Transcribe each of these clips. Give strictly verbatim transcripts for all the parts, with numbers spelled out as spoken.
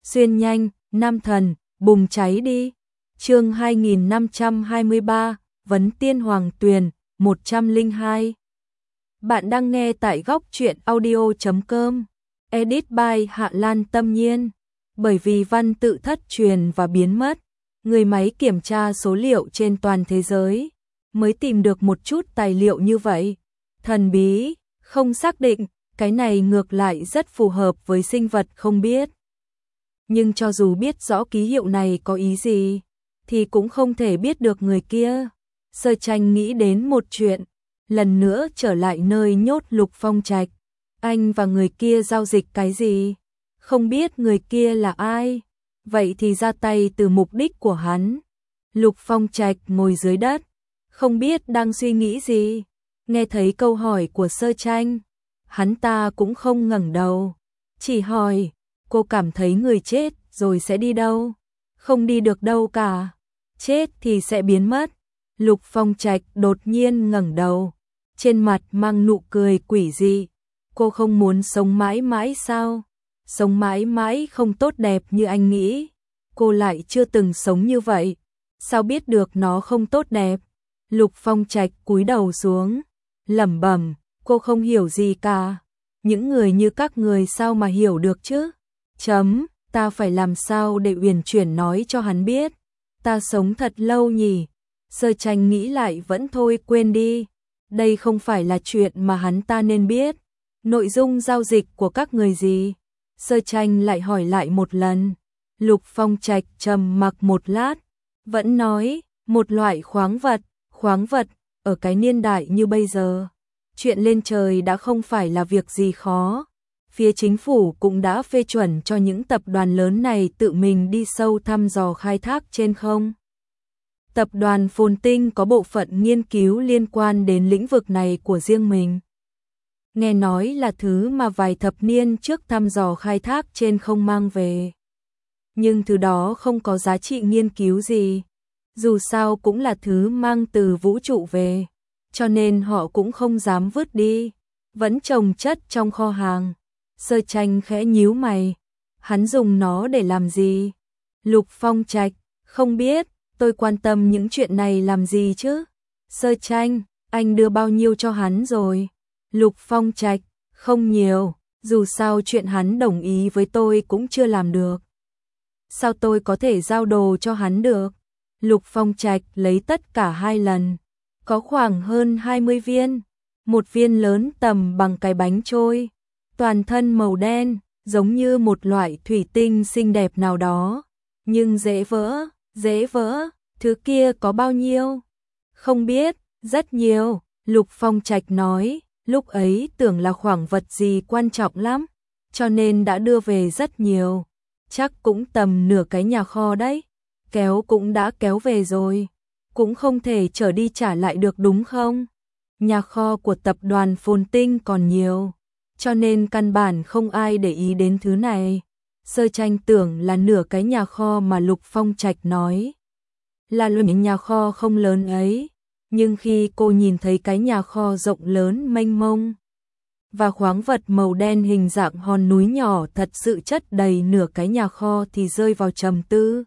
Xuyên nhanh, nam thần, bùng cháy đi. Chương hai nghìn năm trăm hai mươi ba, Vấn Tiên Hoàng Tuyền, một trăm lẻ hai. Bạn đang nghe tại góc truyện audio chấm com. Edit by Hạ Lan Tâm Nhiên. Bởi vì văn tự thất truyền và biến mất, người máy kiểm tra số liệu trên toàn thế giới mới tìm được một chút tài liệu như vậy. Thần bí, không xác định, cái này ngược lại rất phù hợp với sinh vật không biết. Nhưng cho dù biết rõ ký hiệu này có ý gì, thì cũng không thể biết được người kia. Sơ Tranh nghĩ đến một chuyện, lần nữa trở lại nơi nhốt Lục Phong Trạch. Anh và người kia giao dịch cái gì? Không biết người kia là ai, vậy thì ra tay từ mục đích của hắn. Lục Phong Trạch ngồi dưới đất, không biết đang suy nghĩ gì. Nghe thấy câu hỏi của Sơ Tranh, hắn ta cũng không ngẩng đầu, chỉ hỏi, cô cảm thấy người chết rồi sẽ đi đâu? Không đi được đâu cả, chết thì sẽ biến mất. Lục Phong Trạch đột nhiên ngẩng đầu, trên mặt mang nụ cười quỷ dị. Cô không muốn sống mãi mãi sao? Sống mãi mãi không tốt đẹp như anh nghĩ. Cô lại chưa từng sống như vậy, sao biết được nó không tốt đẹp? Lục Phong Trạch cúi đầu xuống, lẩm bẩm, cô không hiểu gì cả. Những người như các người sao mà hiểu được chứ? Chấm, ta phải làm sao để uyển chuyển nói cho hắn biết. Ta sống thật lâu nhỉ? Sơ Tranh nghĩ lại vẫn thôi quên đi. Đây không phải là chuyện mà hắn ta nên biết. Nội dung giao dịch của các người gì? Sơ Tranh lại hỏi lại một lần. Lục Phong Trạch trầm mặc một lát, vẫn nói, một loại khoáng vật, khoáng vật, ở cái niên đại như bây giờ, chuyện lên trời đã không phải là việc gì khó. Phía chính phủ cũng đã phê chuẩn cho những tập đoàn lớn này tự mình đi sâu thăm dò khai thác trên không. Tập đoàn Phồn Tinh có bộ phận nghiên cứu liên quan đến lĩnh vực này của riêng mình. Nghe nói là thứ mà vài thập niên trước thăm dò khai thác trên không mang về. Nhưng thứ đó không có giá trị nghiên cứu gì. Dù sao cũng là thứ mang từ vũ trụ về, cho nên họ cũng không dám vứt đi, vẫn chồng chất trong kho hàng. Sơ Tranh khẽ nhíu mày, hắn dùng nó để làm gì? Lục Phong Trạch, không biết, tôi quan tâm những chuyện này làm gì chứ? Sơ Tranh, anh đưa bao nhiêu cho hắn rồi? Lục Phong Trạch, không nhiều, dù sao chuyện hắn đồng ý với tôi cũng chưa làm được. Sao tôi có thể giao đồ cho hắn được? Lục Phong Trạch lấy tất cả hai lần, có khoảng hơn hai mươi viên, một viên lớn tầm bằng cái bánh trôi, toàn thân màu đen, giống như một loại thủy tinh xinh đẹp nào đó, nhưng dễ vỡ, dễ vỡ, thứ kia có bao nhiêu? Không biết, rất nhiều, Lục Phong Trạch nói, lúc ấy tưởng là khoáng vật gì quan trọng lắm, cho nên đã đưa về rất nhiều, chắc cũng tầm nửa cái nhà kho đấy. Kéo cũng đã kéo về rồi, cũng không thể trở đi trả lại được đúng không? Nhà kho của tập đoàn Phồn Tinh còn nhiều, cho nên căn bản không ai để ý đến thứ này. Sơ Tranh tưởng là nửa cái nhà kho mà Lục Phong Trạch nói là những nhà kho không lớn ấy, nhưng khi cô nhìn thấy cái nhà kho rộng lớn mênh mông và khoáng vật màu đen hình dạng hòn núi nhỏ thật sự chất đầy nửa cái nhà kho thì rơi vào trầm tư.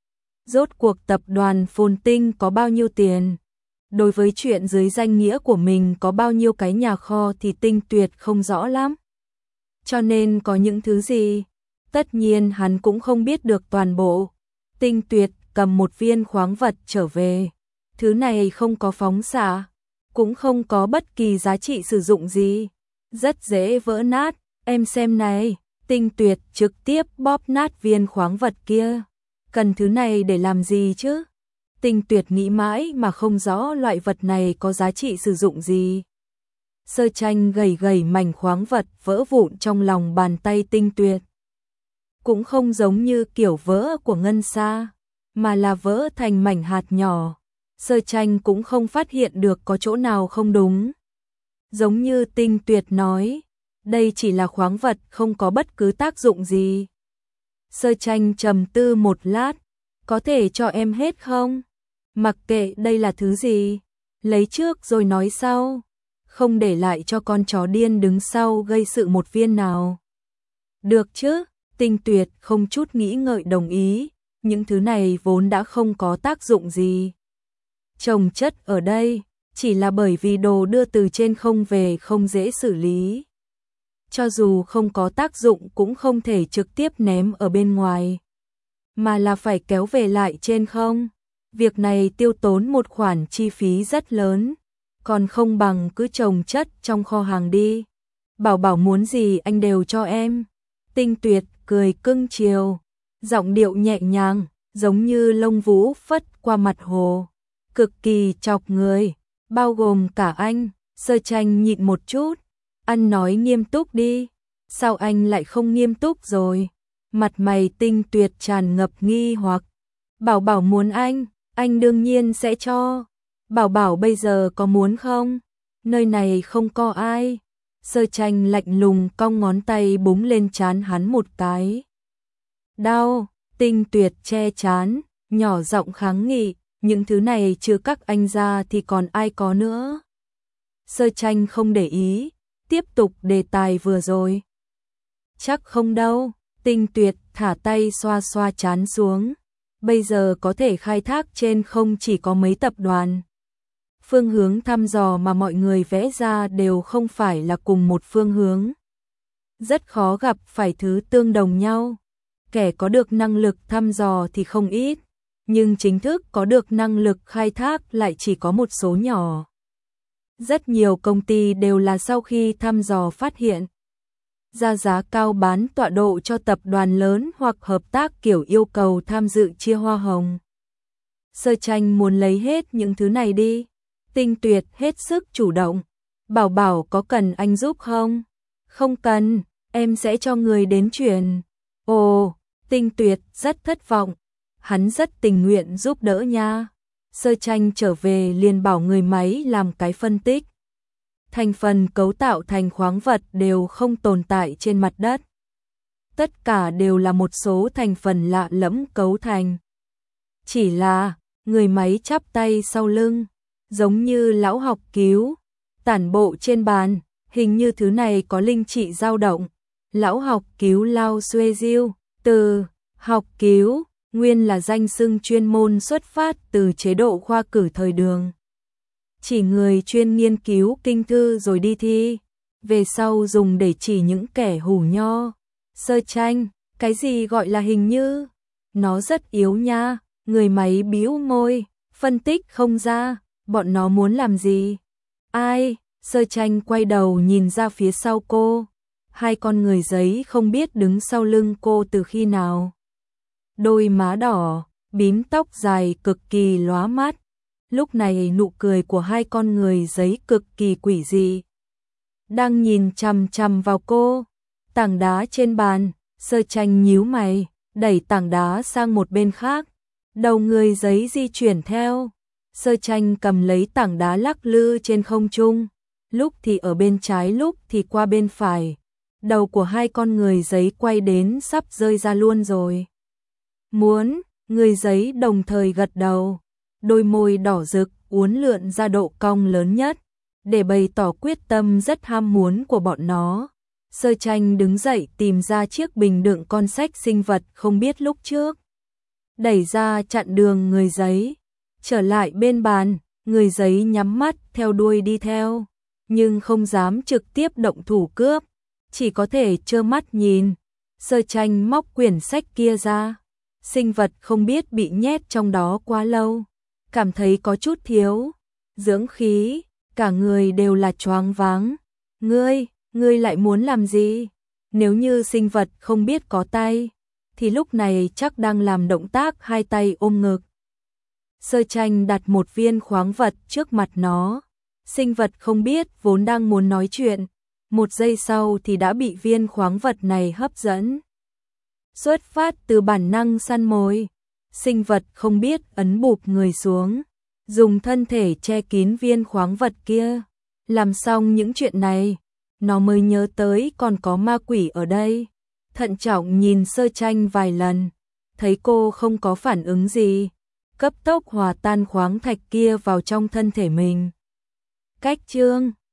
Rốt cuộc tập đoàn Phồn Tinh có bao nhiêu tiền? Đối với chuyện dưới danh nghĩa của mình có bao nhiêu cái nhà kho thì Tinh Tuyệt không rõ lắm. Cho nên có những thứ gì? Tất nhiên hắn cũng không biết được toàn bộ. Tinh Tuyệt cầm một viên khoáng vật trở về. Thứ này không có phóng xạ, cũng không có bất kỳ giá trị sử dụng gì. Rất dễ vỡ nát, em xem này. Tinh Tuyệt trực tiếp bóp nát viên khoáng vật kia. Cần thứ này để làm gì chứ? Tinh Tuyệt nghĩ mãi mà không rõ loại vật này có giá trị sử dụng gì. Sơ Tranh gầy gầy mảnh khoáng vật vỡ vụn trong lòng bàn tay Tinh Tuyệt. Cũng không giống như kiểu vỡ của ngân sa, mà là vỡ thành mảnh hạt nhỏ. Sơ Tranh cũng không phát hiện được có chỗ nào không đúng. Giống như Tinh Tuyệt nói, đây chỉ là khoáng vật không có bất cứ tác dụng gì. Sơ Tranh trầm tư một lát, có thể cho em hết không? Mặc kệ đây là thứ gì, lấy trước rồi nói sau, không để lại cho con chó điên đứng sau gây sự một viên nào. Được chứ, Tinh Tuyệt không chút nghĩ ngợi đồng ý, những thứ này vốn đã không có tác dụng gì. Trồng chất ở đây, chỉ là bởi vì đồ đưa từ trên không về không dễ xử lý. Cho dù không có tác dụng cũng không thể trực tiếp ném ở bên ngoài, mà là phải kéo về lại trên không. Việc này tiêu tốn một khoản chi phí rất lớn, còn không bằng cứ trồng chất trong kho hàng đi. Bảo Bảo muốn gì anh đều cho em. Tinh Tuyệt cười cưng chiều, giọng điệu nhẹ nhàng, giống như lông vũ phất qua mặt hồ, cực kỳ chọc người, bao gồm cả anh. Sơ Tranh nhịn một chút, anh nói nghiêm túc đi. Sao anh lại không nghiêm túc rồi? Mặt mày Tinh Tuyệt tràn ngập nghi hoặc. Bảo Bảo muốn anh, anh đương nhiên sẽ cho. Bảo Bảo bây giờ có muốn không? Nơi này không có ai. Sơ Tranh lạnh lùng cong ngón tay búng lên trán hắn một cái. Đau. Tinh Tuyệt che trán, nhỏ giọng kháng nghị, những thứ này trừ các anh ra thì còn ai có nữa. Sơ Tranh không để ý, tiếp tục đề tài vừa rồi. Chắc không đâu. Tinh Tuyệt thả tay xoa xoa trán xuống. Bây giờ có thể khai thác trên không chỉ có mấy tập đoàn. Phương hướng thăm dò mà mọi người vẽ ra đều không phải là cùng một phương hướng. Rất khó gặp phải thứ tương đồng nhau. Kẻ có được năng lực thăm dò thì không ít, nhưng chính thức có được năng lực khai thác lại chỉ có một số nhỏ. Rất nhiều công ty đều là sau khi thăm dò phát hiện, ra giá cao bán tọa độ cho tập đoàn lớn hoặc hợp tác kiểu yêu cầu tham dự chia hoa hồng. Sơ Tranh muốn lấy hết những thứ này đi. Tinh Tuyệt hết sức chủ động. Bảo Bảo có cần anh giúp không? Không cần, em sẽ cho người đến chuyển. Ồ, Tinh Tuyệt rất thất vọng. Hắn rất tình nguyện giúp đỡ nha. Sơ Tranh trở về liền bảo người máy làm cái phân tích. Thành phần cấu tạo thành khoáng vật đều không tồn tại trên mặt đất. Tất cả đều là một số thành phần lạ lẫm cấu thành. Chỉ là, người máy chắp tay sau lưng, giống như lão học cứu, tản bộ trên bàn, hình như thứ này có linh trị dao động. Lão học cứu Lao Xuê Diêu, từ học cứu, nguyên là danh xưng chuyên môn xuất phát từ chế độ khoa cử thời Đường. Chỉ người chuyên nghiên cứu kinh thư rồi đi thi, về sau dùng để chỉ những kẻ hủ nho. Sơ Tranh, cái gì gọi là hình như? Nó rất yếu nha. Người máy bĩu môi, phân tích không ra, bọn nó muốn làm gì? Ai? Sơ Tranh quay đầu nhìn ra phía sau cô. Hai con người giấy không biết đứng sau lưng cô từ khi nào. Đôi má đỏ, bím tóc dài cực kỳ lóa mắt. Lúc này nụ cười của hai con người giấy cực kỳ quỷ dị. Đang nhìn chằm chằm vào cô. Tảng đá trên bàn, Sơ Tranh nhíu mày, đẩy tảng đá sang một bên khác. Đầu người giấy di chuyển theo. Sơ Tranh cầm lấy tảng đá lắc lư trên không trung. Lúc thì ở bên trái lúc thì qua bên phải. Đầu của hai con người giấy quay đến sắp rơi ra luôn rồi. Muốn, người giấy đồng thời gật đầu. Đôi môi đỏ rực uốn lượn ra độ cong lớn nhất, để bày tỏ quyết tâm rất ham muốn của bọn nó. Sơ Tranh đứng dậy tìm ra chiếc bình đựng con sách sinh vật không biết lúc trước. Đẩy ra chặn đường người giấy. Trở lại bên bàn, người giấy nhắm mắt theo đuôi đi theo. Nhưng không dám trực tiếp động thủ cướp. Chỉ có thể trơ mắt nhìn. Sơ Tranh móc quyển sách kia ra. Sinh vật không biết bị nhét trong đó quá lâu. Cảm thấy có chút thiếu dưỡng khí, cả người đều là choáng váng. Ngươi, ngươi lại muốn làm gì? Nếu như sinh vật không biết có tay, thì lúc này chắc đang làm động tác hai tay ôm ngực. Sơ Tranh đặt một viên khoáng vật trước mặt nó. Sinh vật không biết vốn đang muốn nói chuyện, một giây sau thì đã bị viên khoáng vật này hấp dẫn. Xuất phát từ bản năng săn mồi, sinh vật không biết ấn bụp người xuống, dùng thân thể che kín viên khoáng vật kia. Làm xong những chuyện này, nó mới nhớ tới còn có ma quỷ ở đây. Thận trọng nhìn Sơ Tranh vài lần, thấy cô không có phản ứng gì, cấp tốc hòa tan khoáng thạch kia vào trong thân thể mình. Cách chương